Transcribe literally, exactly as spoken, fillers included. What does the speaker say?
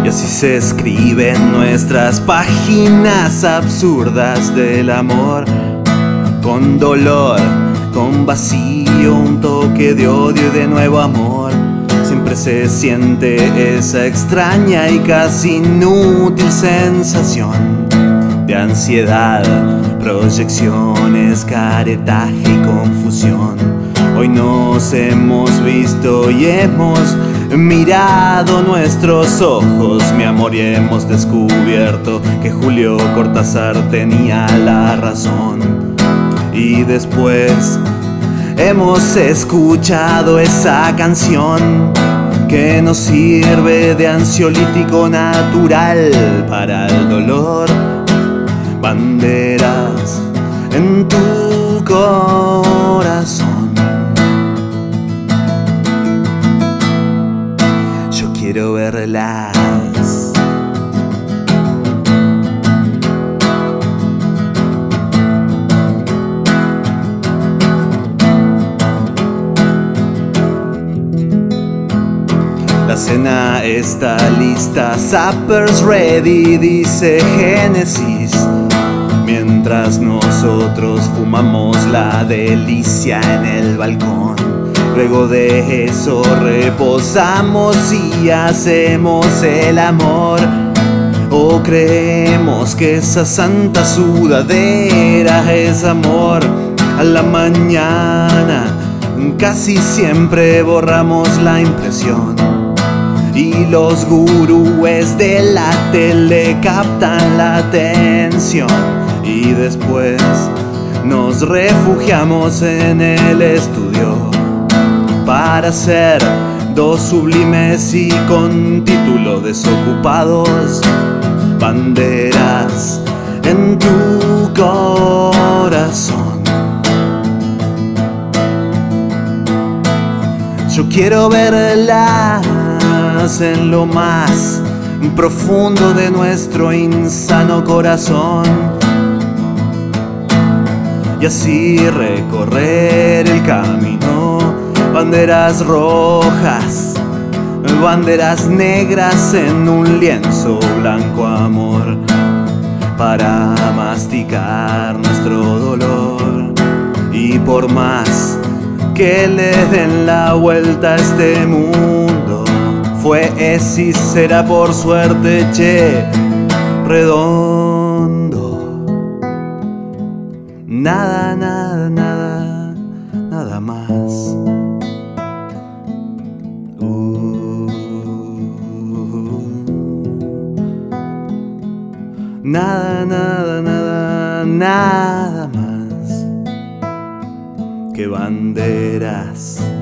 así se escriben nuestras páginas absurdas del amor, con dolor, con vacío, un toque de odio y de nuevo amor. Siempre se siente esa extraña y casi inútil sensación de ansiedad, proyecciones, caretaje y confusión. Hoy nos hemos visto y hemos mirado nuestros ojos, mi amor, y hemos descubierto que Julio Cortázar tenía la razón. Y después hemos escuchado esa canción que nos sirve de ansiolítico natural para el dolor. Banderas en tu corazón. Yo quiero verlas. La cena está lista, supper's ready, dice Génesis, mientras nosotros fumamos la delicia en el balcón. Luego de eso reposamos y hacemos el amor. O creemos que esa santa sudadera es amor. A la mañana casi siempre borramos la impresión, y los gurúes de la tele captan la atención. Y después nos refugiamos en el estudio para ser dos sublimes y con título desocupados. Banderas en tu corazón. Yo quiero verlas en lo más profundo de nuestro insano corazón, y así recorrer el camino. Banderas rojas, banderas negras en un lienzo blanco, amor, para masticar nuestro dolor. Y por más que le den la vuelta a este mundo, fue, es y será por suerte, che, redondo. Nada, nada, nada, nada más. Uh, nada, nada, nada, nada más que banderas